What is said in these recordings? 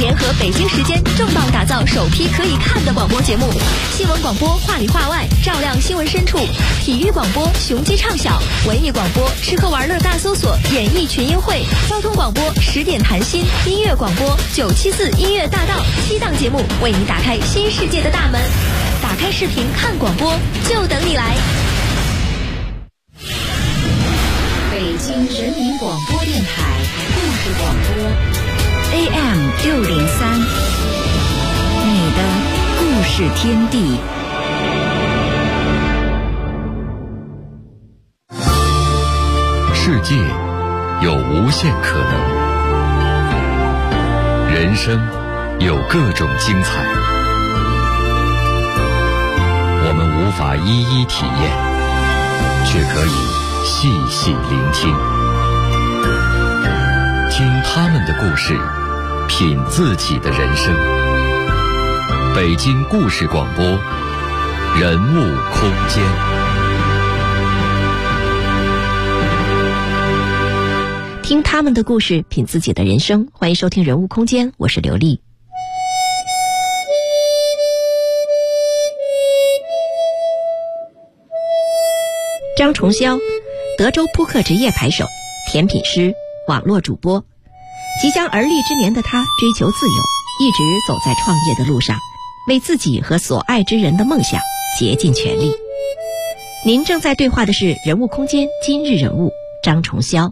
联合北京时间重磅打造首批可以看的广播节目，新闻广播话里话外，照亮新闻深处；体育广播雄鸡唱晓，文艺广播吃喝玩乐大搜索，演艺群英会；交通广播10点谈心，音乐广播974音乐大道，7档节目为你打开新世界的大门。打开视频看广播，就等你来。 北京人民广播电台故事广播 AM603，你的故事天地。 世界有无限可能，人生有各种精彩，我们无法一一体验，却可以细细聆听，听他们的故事，品自己的人生。北京故事广播，人物空间。 听他们的故事，品自己的人生。欢迎收听人物空间，我是刘丽。张崇霄，德州扑克职业牌手，甜品师，网络主播。即将而立之年的他追求自由，一直走在创业的路上，为自己和所爱之人的梦想竭尽全力。您正在对话的是人物空间今日人物张崇霄。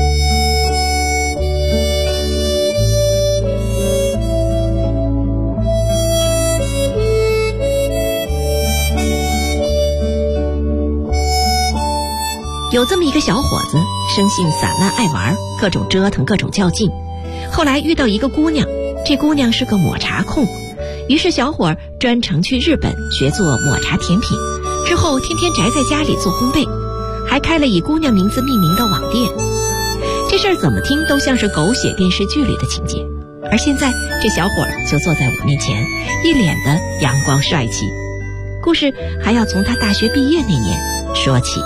有这么一个小伙子，生性散乱爱玩，各种折腾，各种较劲。后来遇到一个姑娘，这姑娘是个抹茶控，于是小伙专程去日本学做抹茶甜品，之后天天宅在家里做烘焙，还开了以姑娘名字命名的网店。这事儿怎么听都像是狗血电视剧里的情节，而现在这小伙就坐在我面前，一脸的阳光帅气。故事还要从他大学毕业那年说起。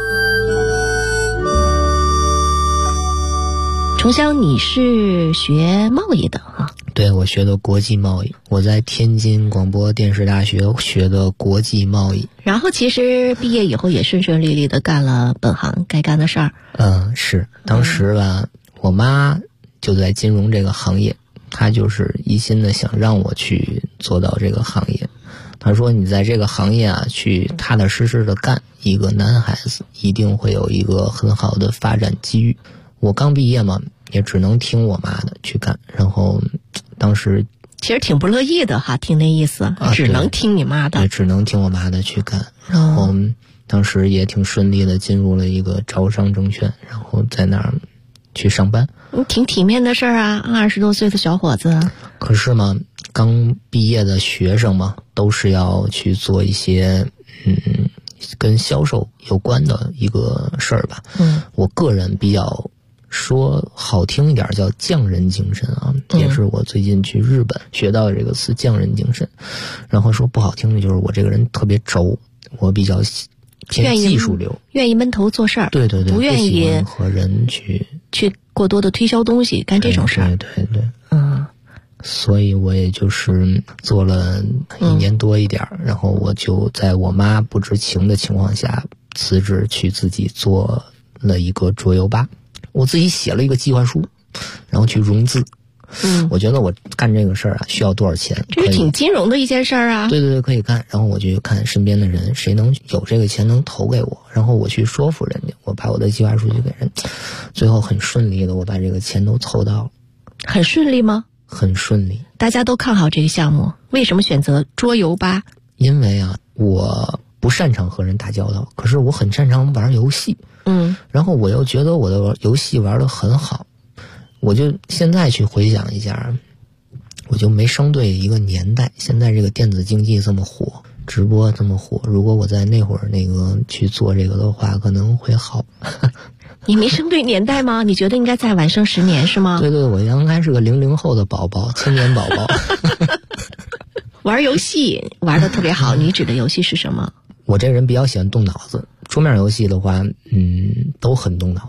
崇霄，你是学贸易的啊？ 对，我学的国际贸易，我在天津广播电视大学学的国际贸易。 然后其实毕业以后也顺顺利利的干了本行该干的事儿。 是，当时吧，我妈就在金融这个行业，她就是一心的想让我去做到这个行业。她说你在这个行业啊，去踏踏实实的干，一个男孩子一定会有一个很好的发展机遇。我刚毕业嘛，也只能听我妈的去干，然后当时其实挺不乐意的哈，听那意思，只能听你妈的， 对，只能听我妈的去干。然后当时也挺顺利的进入了一个招商证券，然后在那儿去上班。 挺体面的事儿啊，20多岁的小伙子。可是嘛，刚毕业的学生嘛，都是要去做一些跟销售有关的一个事儿吧。我个人比较说好听一点叫匠人精神啊，也是我最近去日本学到这个词匠人精神。然后说不好听的就是我这个人特别轴，我比较偏技术流， 愿意闷头做事儿， 对， 不愿意和人去过多的推销东西，干这种事儿。 对，所以我也就是做了1年多一点，然后我就在我妈不知情的情况下辞职，去自己做了一个桌游吧。我自己写了一个计划书，然后去融资。我觉得我干这个事儿啊，需要多少钱？ 这是挺金融的一件事儿啊。 对，可以干。然后我就看身边的人，谁能有这个钱能投给我，然后我去说服人家，我把我的计划书就给人。最后很顺利的，我把这个钱都凑到了。 很顺利吗？ 很顺利。 大家都看好这个项目，为什么选择桌游吧？ 因为啊，我不擅长和人打交道，可是我很擅长玩游戏。然后我又觉得我的游戏玩得很好，我就现在去回想一下，我就没生对一个年代。现在这个电子竞技这么火，直播这么火，如果我在那会儿去做这个的话，可能会好。 你没生对年代吗？你觉得应该再晚生10年是吗？ 对，我应该是个00后的宝宝，青年宝宝。 玩游戏玩得特别好，你指的游戏是什么？ 我这人比较喜欢动脑子，桌面游戏的话，都很动脑子。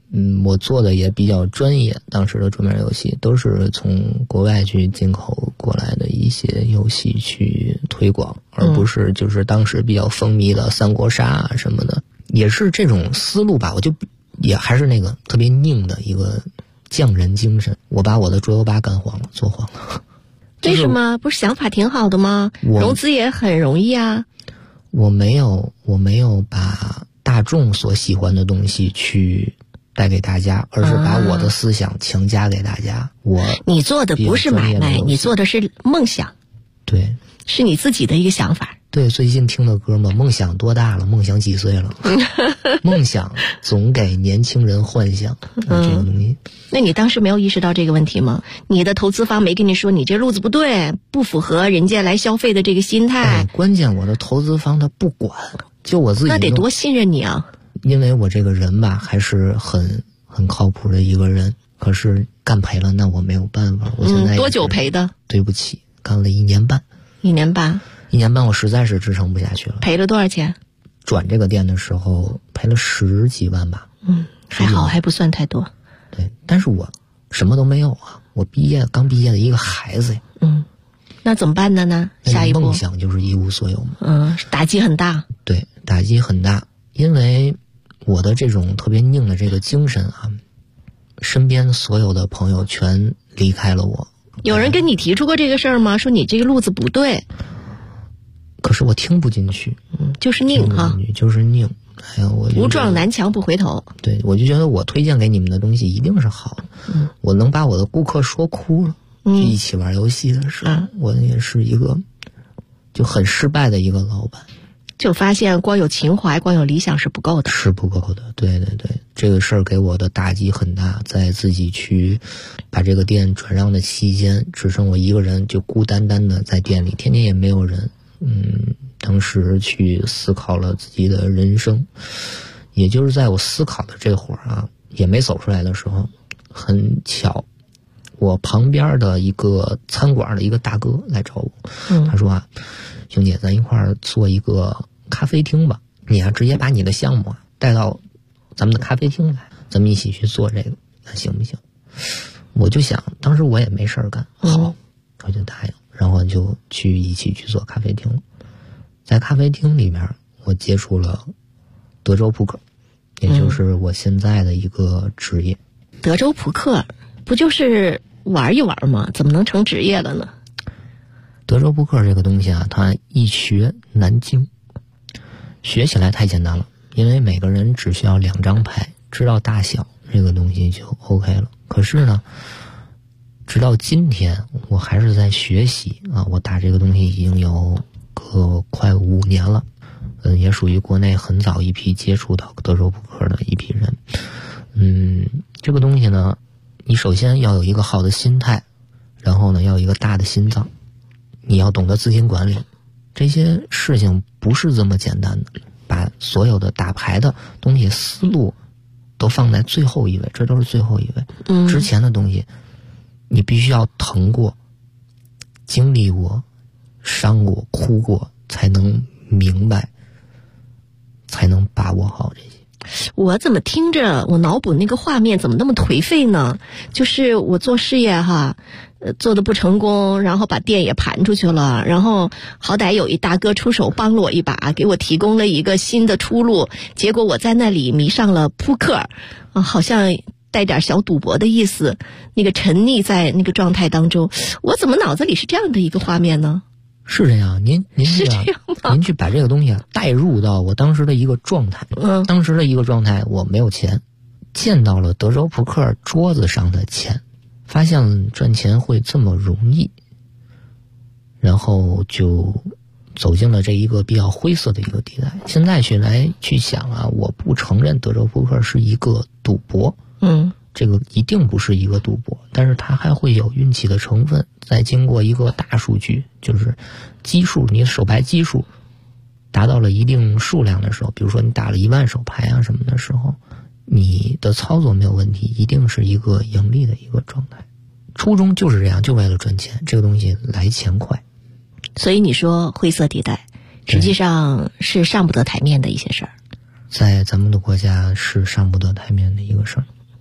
我做的也比较专业，当时的桌面游戏都是从国外去进口过来的一些游戏去推广，而不是就是当时比较风靡的三国杀啊什么的，也是这种思路吧。我就也还是那个特别拧的一个匠人精神，我把我的桌游吧干黄了，做黄了。 为什么？不是想法挺好的吗？融资也很容易啊。 我没有把大众所喜欢的东西去带给大家，而是把我的思想强加给大家。 你做的不是买卖，你做的是梦想。 对，是你自己的一个想法。 对，最近听的歌嘛，梦想多大了？梦想几岁了？梦想总给年轻人幻想，这个东西。 那你当时没有意识到这个问题吗？你的投资方没跟你说你这路子不对，不符合人家来消费的这个心态？ 关键我的投资方他不管，就我自己。 那得多信任你啊！ 因为我这个人吧，还是很靠谱的一个人。可是干赔了，那我没有办法。我现在多久赔的？ 对不起，干了1年半。 1年半。 1年半我实在是支撑不下去了。 赔了多少钱？ 转这个店的时候赔了10几万吧。 还好，还不算太多。 对，但是我什么都没有啊，我刚毕业的一个孩子呀。 那怎么办呢？下一步梦想就是一无所有嘛。 打击很大。 对，打击很大，因为我的这种特别拧的这个精神啊，身边所有的朋友全离开了我。 有人跟你提出过这个事儿吗？说你这个路子不对。 可是我听不进去。 就是拧哈， 就是拧。哎呀， 不撞南墙不回头。 对，我就觉得我推荐给你们的东西一定是好的。我能把我的顾客说哭了。一起玩游戏的时候，我也是一个就很失败的一个老板。 就发现光有情怀、光有理想是不够的， 是不够的。对，这个事儿给我的打击很大。在自己去把这个店转让的期间，只剩我一个人，就孤单单的在店里，天天也没有人。当时去思考了自己的人生，也就是在我思考的这会儿啊，也没走出来的时候，很巧，我旁边的一个餐馆的一个大哥来找我。他说啊，兄弟，咱一块儿做一个咖啡厅吧，你直接把你的项目带到咱们的咖啡厅来，咱们一起去做这个，那行不行？我就想当时我也没事儿干，好，我就答应，然后就一起去做咖啡厅了。在咖啡厅里面，我接触了德州扑克，也就是我现在的一个职业。 德州扑克不就是玩一玩吗？怎么能成职业了呢？ 德州扑克这个东西啊，它一学难精，学起来太简单了，因为每个人只需要2张牌，知道大小，这个东西就 OK 了。可是呢，直到今天我还是在学习啊，我打这个东西已经有快5年了，也属于国内很早一批接触到德州扑克的一批人。这个东西呢，你首先要有一个好的心态，然后呢要有一个大的心脏，你要懂得资金管理，这些事情不是这么简单的。把所有的打牌的东西思路都放在最后一位，这都是最后一位。之前的东西你必须要疼过、经历过、伤过、哭过，才能明白，才能把握好这些。 我怎么听着我脑补那个画面怎么那么颓废呢？就是我做事业做的不成功，然后把店也盘出去了，然后好歹有一大哥出手帮了我一把，给我提供了一个新的出路，结果我在那里迷上了扑克，好像带点小赌博的意思，那个沉溺在那个状态当中，我怎么脑子里是这样的一个画面呢？ 是这样，您是这样吗？ 您去把这个东西带入到我当时的一个状态。当时的一个状态，我没有钱，见到了德州扑克桌子上的钱，发现赚钱会这么容易，然后就走进了这一个比较灰色的一个地带。现在去想啊，我不承认德州扑克是一个赌博，这个一定不是一个赌博，但是它还会有运气的成分。再经过一个大数据，就是基数，你的手牌基数达到了一定数量的时候，比如说你打了1万手牌啊什么的时候，你的操作没有问题，一定是一个盈利的一个状态。初衷就是这样，就为了赚钱，这个东西来钱快。 所以你说灰色地带，实际上是上不得台面的一些事儿。 在咱们的国家是上不得台面的一个事儿。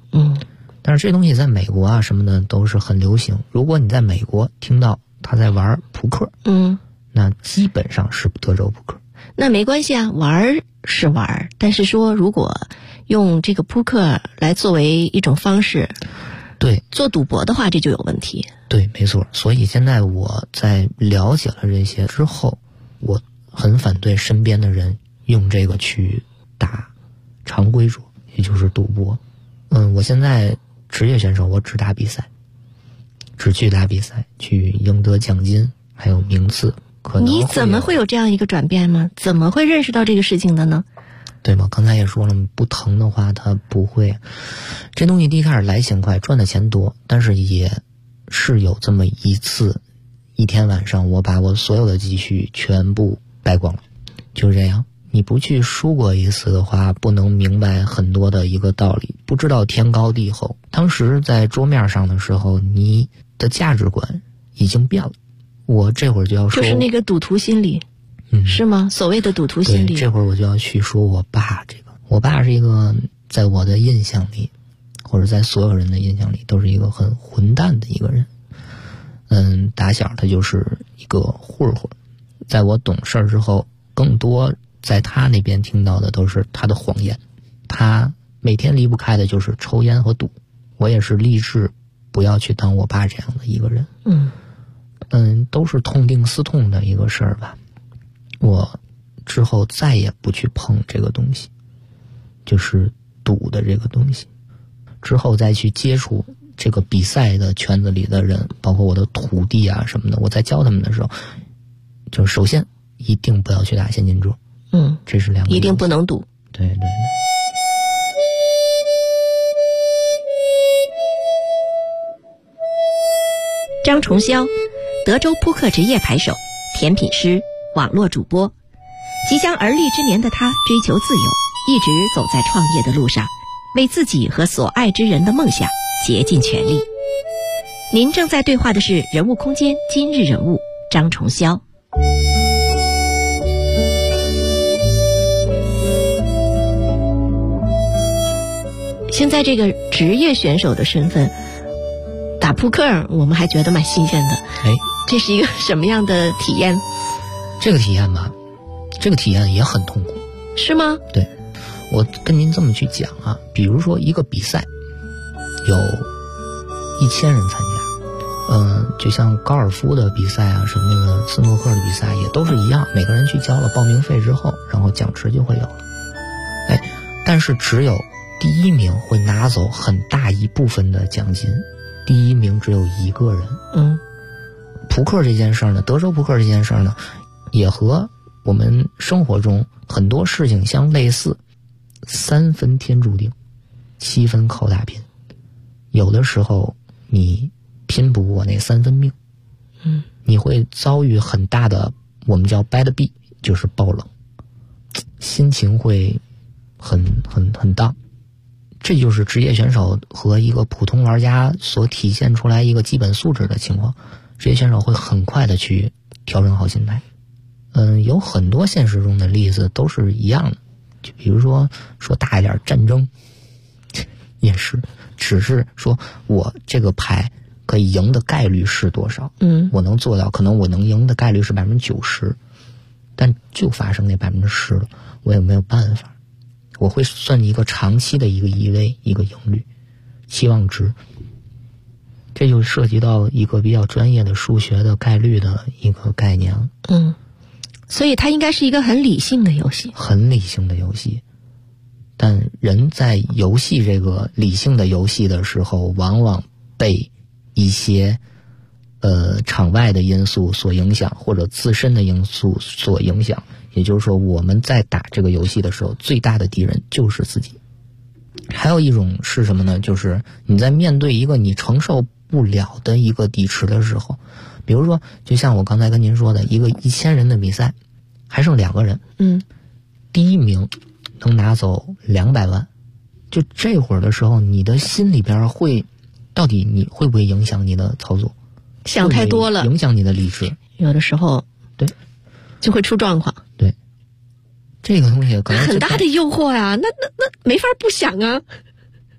但是这东西在美国啊什么的都是很流行。如果你在美国听到他在玩扑克，那基本上是德州扑克。 那没关系啊，玩是玩，但是说如果用这个扑克来作为一种方式， 对， 做赌博的话，这就有问题。 对，没错。所以现在我在了解了这些之后，我很反对身边的人用这个去打常规桌，也就是赌博。我现在职业选手，我只打比赛，只去打比赛，去赢得奖金还有名次。 你怎么会有这样一个转变吗？怎么会认识到这个事情的呢？ 对吗？刚才也说了，不疼的话它不会。这东西第一开始来钱快，赚的钱多，但是也是有这么一次，一天晚上我把我所有的积蓄全部败光了，就这样。你不去输过一次的话，不能明白很多的一个道理，不知道天高地厚。当时在桌面上的时候，你的价值观已经变了。我这会儿就要说， 就是那个赌徒心理，是吗？所谓的赌徒心理。 对，这会儿我就要去说我爸这个。我爸是一个在我的印象里，或者在所有人的印象里，都是一个很混蛋的一个人。打小他就是一个混混。在我懂事儿之后，更多在他那边听到的都是他的谎言。他每天离不开的就是抽烟和赌。我也是立志不要去当我爸这样的一个人。都是痛定思痛的一个事儿吧。我之后再也不去碰这个东西，就是赌的这个东西。之后再去接触这个比赛的圈子里的人，包括我的徒弟啊什么的，我在教他们的时候，就首先一定不要去打现金桌。这是两个， 一定不能赌。 对对对。 张重霄，德州扑克职业牌手，甜品师，网络主播。即将而立之年的他追求自由，一直走在创业的路上，为自己和所爱之人的梦想竭尽全力。您正在对话的是人物空间今日人物张重霄。现在这个职业选手的身份打扑克，我们还觉得蛮新鲜的。这是一个什么样的体验？ 这个体验吧，这个体验也很痛苦。 是吗？ 对，我跟您这么去讲啊，比如说一个比赛有1000人参加，就像高尔夫的比赛啊，什么那个斯诺克的比赛也都是一样，每个人去交了报名费之后，然后奖池就会有了。但是只有第1名会拿走很大一部分的奖金，第1名只有1个人。扑克这件事呢，德州扑克这件事呢，也和我们生活中很多事情相类似，3分天注定，7分靠打拼。有的时候你拼不过那3分命，你会遭遇很大的我们叫 bad beat， 就是爆冷，心情会很down。这就是职业选手和一个普通玩家所体现出来一个基本素质的情况。职业选手会很快的去调整好心态。有很多现实中的例子都是一样的，就比如说大一点，战争也是，只是说我这个牌可以赢的概率是多少，我能做到，可能我能赢的概率是90%，但就发生那10%了，我也没有办法。我会算一个长期的一个EV，一个赢率期望值，这就涉及到一个比较专业的数学的概率的一个概念了。 所以它应该是一个很理性的游戏， 很理性的游戏。但人在游戏这个理性的游戏的时候，往往被一些场外的因素所影响，或者自身的因素所影响。也就是说，我们在打这个游戏的时候，最大的敌人就是自己。还有一种是什么呢？就是你在面对一个你承受不了的一个底池的时候，比如说就像我刚才跟您说的，一个1000人的比赛还剩2个人，第1名能拿走200万，就这会儿的时候，你的心里边会到底你会不会影响你的操作？ 想太多了， 影响你的理智， 有的时候对就会出状况。 对，这个东西可能很大的诱惑呀，那没法不想啊。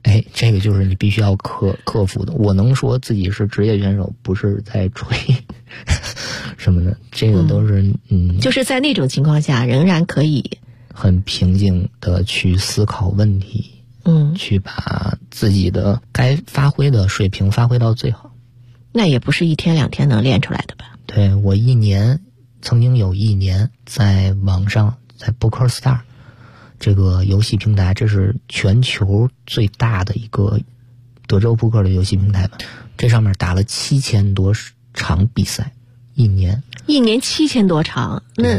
这个就是你必须要克服的。我能说自己是职业选手，不是在吹什么的，这个都是就是在那种情况下，仍然可以很平静的去思考问题，去把自己的该发挥的水平发挥到最好。 那也不是1天2天能练出来的吧？ 对，我曾经有一年在网上，在 PokerStars 这个游戏平台，这是全球最大的一个德州扑克的游戏平台吧，这上面打了7000多场比赛，一年 7000多场，那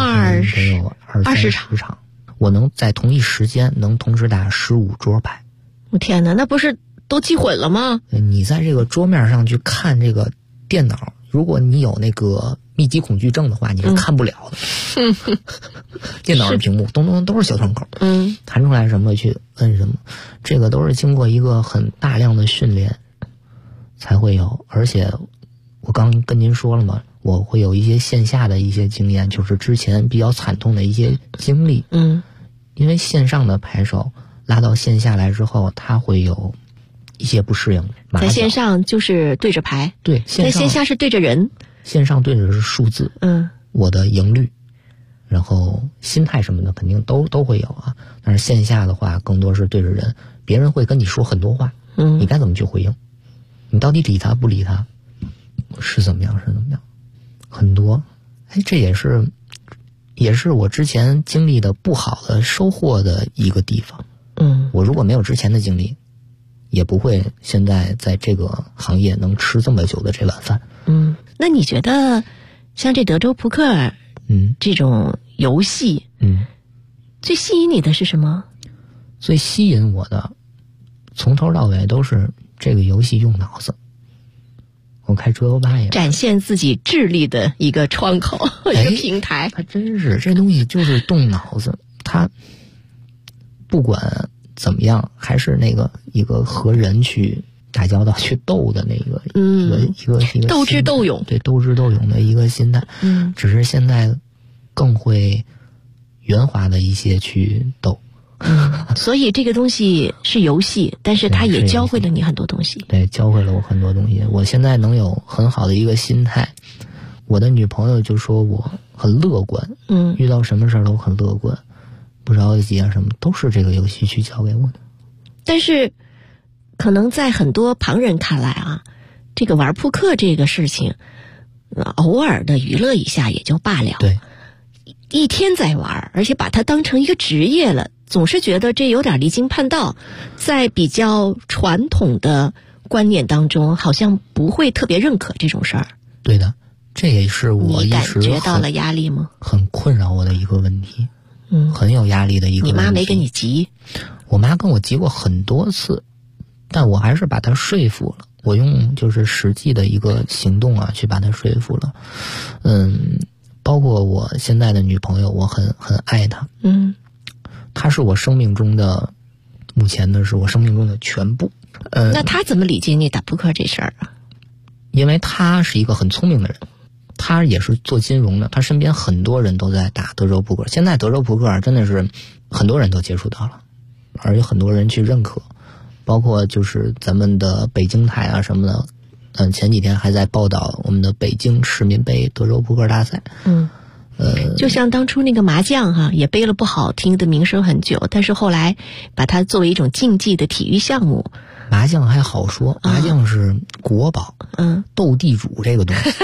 20 场，我能在同一时间能同时打15桌牌。 我天哪，那不是都记混了吗？ 你在这个桌面上去看这个电脑，如果你有那个密集恐惧症的话，你是看不了的。电脑的屏幕咚咚都是小窗口，弹出来什么去摁什么，这个都是经过一个很大量的训练才会有。而且我刚跟您说了嘛，我会有一些线下的一些经验，就是之前比较惨痛的一些经历。因为线上的牌手拉到线下来之后，他会有一些不适应。 在线上就是对着牌， 对， 在线下是对着人， 线上对着是数字，我的赢率，然后心态什么的肯定都会有啊。但是线下的话更多是对着人，别人会跟你说很多话，你该怎么去回应，你到底理他不理他，是怎么样，很多。这也是我之前经历的不好的收获的一个地方。我如果没有之前的经历，也不会现在在这个行业能吃这么久的这碗饭。 那你觉得像这德州扑克这种游戏最吸引你的是什么？ 最吸引我的从头到尾都是这个游戏用脑子。我开桌游吧也展现自己智力的一个窗口，一个平台。 它真是这东西就是动脑子，它不管怎么样还是那个一个和人去打交道去斗的那个一个斗智斗勇， 对，斗智斗勇的一个心态。只是现在更会圆滑的一些去斗。 所以这个东西是游戏，但是它也教会了你很多东西。 对，教会了我很多东西。我现在能有很好的一个心态，我的女朋友就说我很乐观，遇到什么事儿都很乐观，不着急啊什么，都是这个游戏去教给我的。 但是可能在很多旁人看来啊，这个玩扑克这个事情偶尔的娱乐一下也就罢了， 对， 一天在玩，而且把它当成一个职业了，总是觉得这有点离经叛道。在比较传统的观念当中，好像不会特别认可这种事儿。 对的，这也是我一直你感觉到了压力吗？ 很困扰我的一个问题，很有压力的一个问题。 你妈没跟你急？ 我妈跟我急过很多次，但我还是把她说服了。我用就是实际的一个行动啊，去把她说服了。包括我现在的女朋友，我很爱她。她是我生命中的，目前的是我生命中的全部。 那她怎么理解你打扑克这事儿啊？ 因为她是一个很聪明的人，她也是做金融的，她身边很多人都在打德州扑克。现在德州扑克真的是很多人都接触到了，而且很多人去认可，包括就是咱们的北京台啊什么的。前几天还在报道我们的北京市民杯德州扑克大赛。 就像当初那个麻将哈，也背了不好听的名声很久，但是后来把它作为一种竞技的体育项目。 麻将还好说，麻将是国宝。斗地主这个东西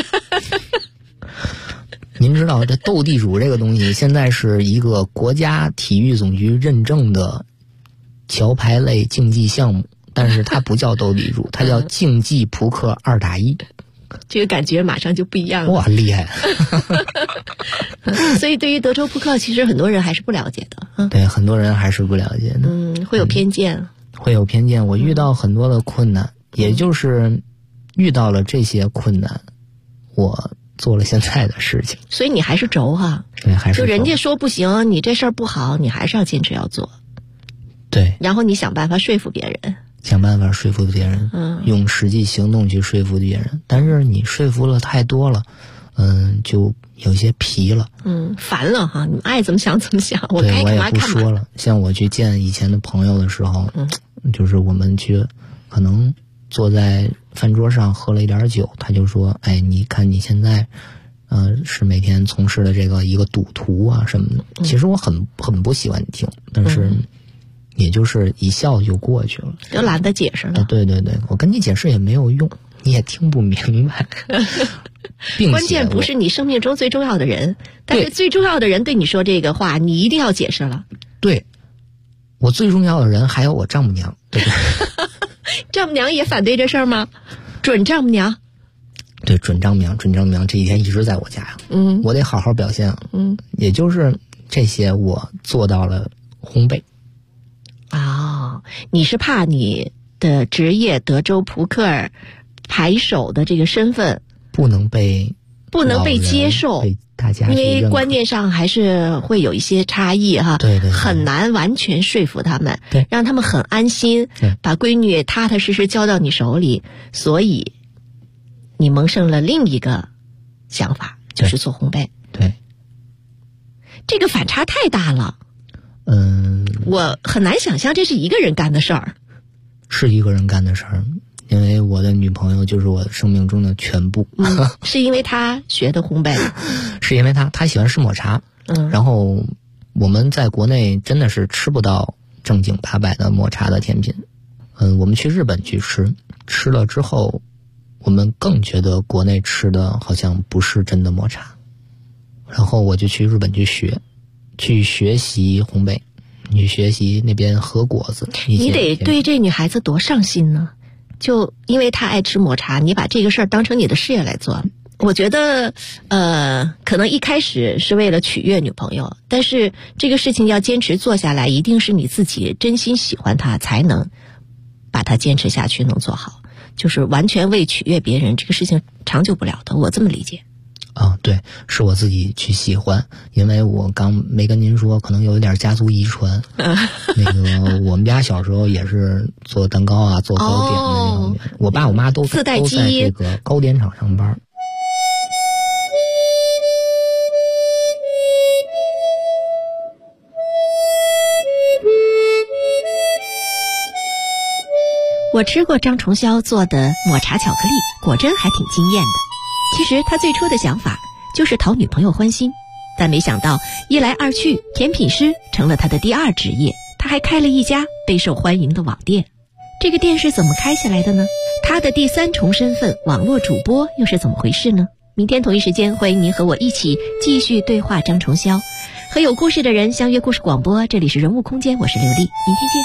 您知道这斗地主这个东西现在是一个国家体育总局认证的桥牌类竞技项目，但是它不叫斗地主，它叫竞技扑克2打1。 这个感觉马上就不一样了。 哇，厉害所以对于德州扑克其实很多人还是不了解的。 对，很多人还是不了解的。 会有偏见。 会有偏见。我遇到很多的困难，也就是遇到了这些困难，我做了现在的事情。 所以你还是轴哈。 对，还是轴。 就人家说不行，你这事儿不好，你还是要坚持要做。 对。 然后你想办法说服别人。 想办法说服别人，用实际行动去说服别人。但是你说服了太多了， 就有些皮了。 烦了哈，你们爱怎么想怎么想，我对， 该我也不干嘛干嘛。 说了。像我去见以前的朋友的时候，就是我们去可能坐在饭桌上喝了一点酒，他就说：“哎，你看你现在，是每天从事的这个一个赌徒啊什么的。”其实我很不喜欢听，但是也就是一笑就过去了， 就懒得解释了。 对，我跟你解释也没有用，你也听不明白。 关键不是你生命中最重要的人，但是最重要的人对你说这个话，你一定要解释了。 对，我最重要的人还有我丈母娘，对不对？ 丈母娘也反对这事儿吗？准丈母娘？ 对，准丈母娘这几天一直在我家呀。我得好好表现。也就是这些，我做到了烘焙。 你是怕你的职业德州扑克牌手的这个身份不能被接受， 被大家因为观念上还是会有一些差异哈。 对， 很难完全说服他们， 对， 让他们很安心，把闺女踏踏实实交到你手里，所以你萌生了另一个想法，就是做烘焙。 对， 这个反差太大了。我很难想象这是一个人干的事儿。 是一个人干的事儿，因为我的女朋友就是我生命中的全部。 是因为她学的烘焙？ 是因为她喜欢吃抹茶。然后我们在国内真的是吃不到正经八百的抹茶的甜品。我们去日本去吃了之后，我们更觉得国内吃的好像不是真的抹茶。然后我就去日本去学习烘焙，你学习那边和果子。 你得对这女孩子多上心呢，就因为她爱吃抹茶，你把这个事儿当成你的事业来做。我觉得可能一开始是为了取悦女朋友，但是这个事情要坚持做下来，一定是你自己真心喜欢它，才能把它坚持下去，能做好。就是完全为取悦别人，这个事情长久不了的，我这么理解。 对，是我自己去喜欢，因为我刚没跟您说，可能有一点家族遗传。那个我们家小时候也是做蛋糕啊，做糕点的那方面。我爸我妈都在这个糕点厂上班。 我吃过张重霄做的抹茶巧克力，果真还挺惊艳的。其实他最初的想法就是讨女朋友欢心，但没想到一来二去，甜品师成了他的第二职业。他还开了一家备受欢迎的网店。这个店是怎么开下来的呢？他的第三重身份网络主播又是怎么回事呢？明天同一时间，欢迎您和我一起继续对话张重霄，和有故事的人相约故事广播。这里是人物空间，我是刘丽，明天见。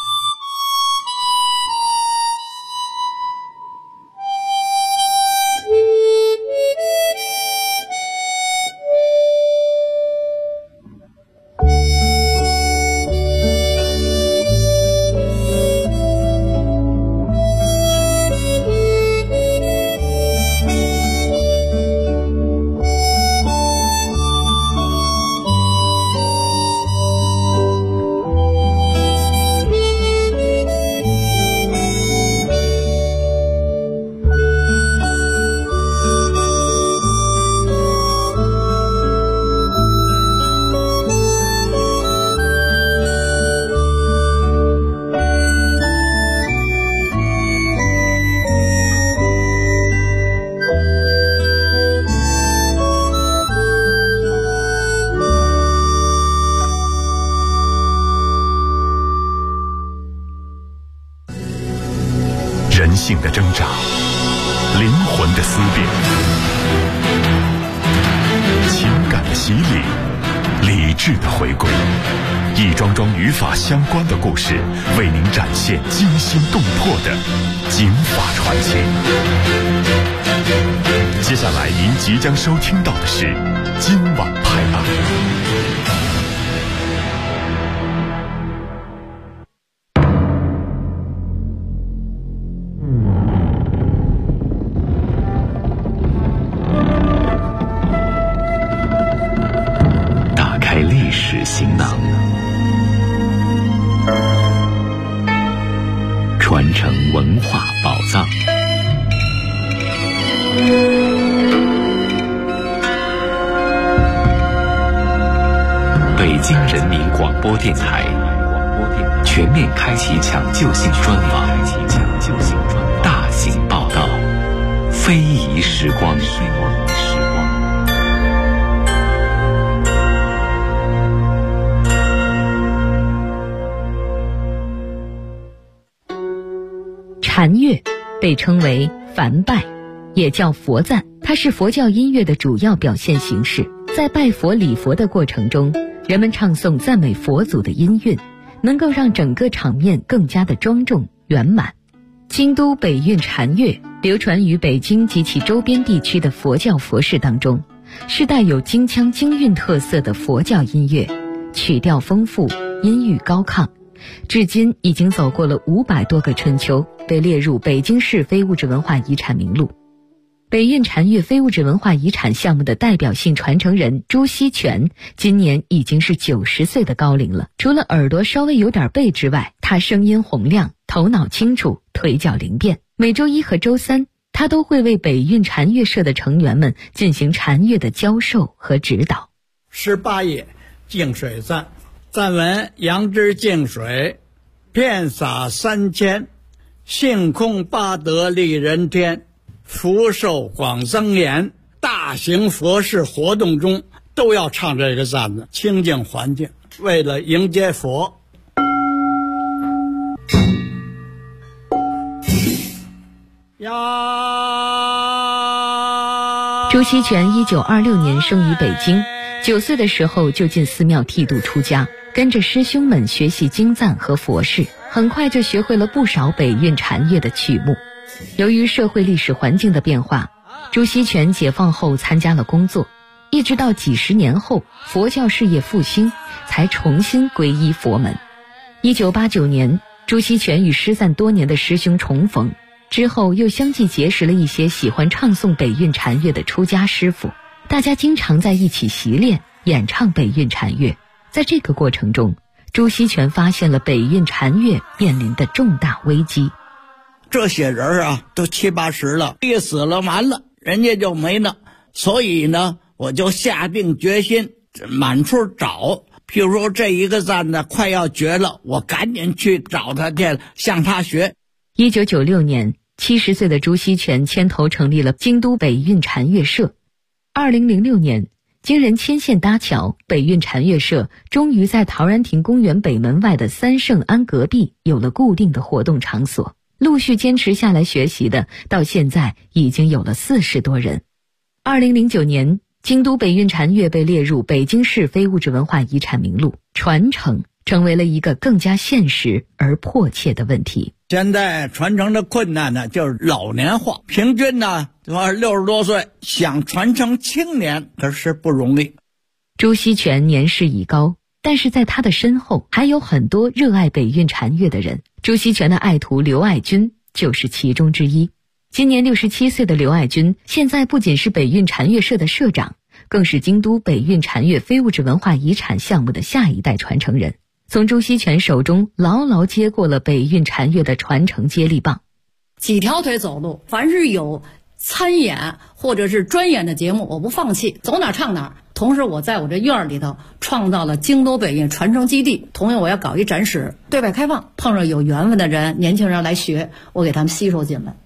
人性的挣扎，灵魂的思辨，情感的洗礼，理智的回归，一桩桩与法相关的故事，为您展现惊心动魄的警法传奇。接下来您即将收听到的是今晚拍案。历史行囊，传承文化宝藏。 播电台全面开启抢救性专访，大型报道，非遗时光。 禅乐被称为梵拜，也叫佛赞，它是佛教音乐的主要表现形式。在拜佛礼佛的过程中，人们唱诵赞美佛祖的音韵，能够让整个场面更加的庄重圆满。京都北韵禅乐流传于北京及其周边地区的佛教佛事当中，是带有京腔京韵特色的佛教音乐，曲调丰富，音域高亢，至今已经走过了500多个春秋，被列入北京市非物质文化遗产名录。北韵禅乐非物质文化遗产项目的代表性传承人朱锡全今年已经是90岁的高龄了。除了耳朵稍微有点背之外，他声音洪亮，头脑清楚，腿脚灵便。每周1和周3，他都会为北韵禅乐社的成员们进行禅乐的教授和指导。 18页净水赞，赞文：杨枝净水，遍洒3千，性空八德利人天，福寿广增延。大型佛事活动中都要唱这个赞子，清净环境，为了迎接佛。 朱锡全1926年生于北京，9岁的时候就进寺庙剃度出家，跟着师兄们学习经赞和佛事，很快就学会了不少北韵禅乐的曲目。由于社会历史环境的变化，朱锡全解放后参加了工作，一直到几十年后佛教事业复兴，才重新皈依佛门。1989年，朱锡全与失散多年的师兄重逢，之后又相继结识了一些喜欢唱诵北韵禅乐的出家师傅，大家经常在一起习练演唱北韵禅乐。在这个过程中，朱锡全发现了北韵禅乐面临的重大危机。 这些人啊，都70、80了，一死了完了，人家就没了。所以呢，我就下定决心满处找。譬如说这一个赞呢快要绝了，我赶紧去找他去，向他学。 1996年，70岁的朱锡全牵头成立了京都北韵禅乐社。2006年，经人牵线搭桥，北韵禅乐社终于在陶然亭公园北门外的三圣庵隔壁有了固定的活动场所。陆续坚持下来学习的，到现在已经有了40多人。2009年，京都北韵禅乐被列入北京市非物质文化遗产名录，传承成为了一个更加现实而迫切的问题。 现在传承的困难呢，就是老年化，平均呢60多岁，想传承青年可是不容易。 朱锡全年事已高，但是在他的身后还有很多热爱北韵禅乐的人。朱锡全的爱徒刘爱军就是其中之一。今年67岁的刘爱军，现在不仅是北韵禅乐社的社长，更是京都北韵禅乐非物质文化遗产项目的下一代传承人，从朱锡全手中牢牢接过了北韵禅乐的传承接力棒。 几条腿走路，凡是有参演或者是专演的节目，我不放弃，走哪唱哪。同时我在我这院里头创造了京都北韵传承基地，同样我要搞一展示，对外开放，碰上有缘分的人，年轻人来学，我给他们吸收进来。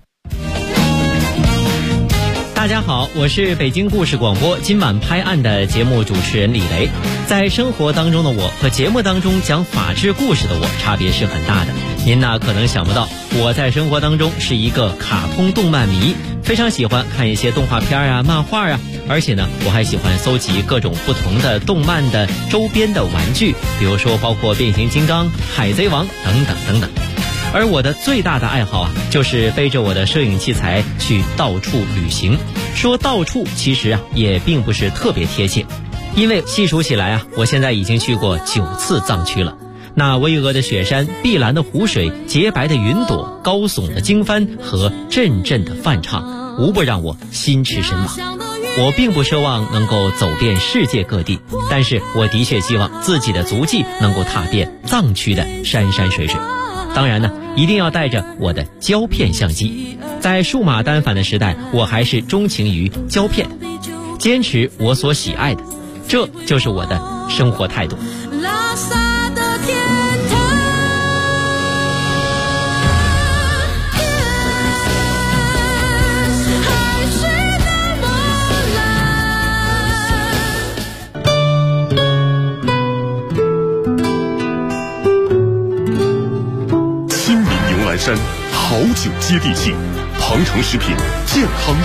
大家好，我是北京故事广播今晚拍案的节目主持人李雷。在生活当中的我和节目当中讲法治故事的我差别是很大的。您呢可能想不到，我在生活当中是一个卡通动漫迷，非常喜欢看一些动画片啊、漫画啊，而且呢我还喜欢搜集各种不同的动漫的周边的玩具，比如说包括变形金刚、海贼王等等等等。而我的最大的爱好啊，就是背着我的摄影器材去到处旅行。说到处其实啊也并不是特别贴切，因为细数起来啊，我现在已经去过9次藏区了。那巍峨的雪山、碧蓝的湖水、洁白的云朵、高耸的经幡和阵阵的梵唱，无不让我心驰神往。我并不奢望能够走遍世界各地，但是我的确希望自己的足迹能够踏遍藏区的山山水水。当然呢，一定要带着我的胶片相机。在数码单反的时代，我还是钟情于胶片，坚持我所喜爱的，这就是我的生活态度。拉萨的山，好酒接地气。鹏程食品，健康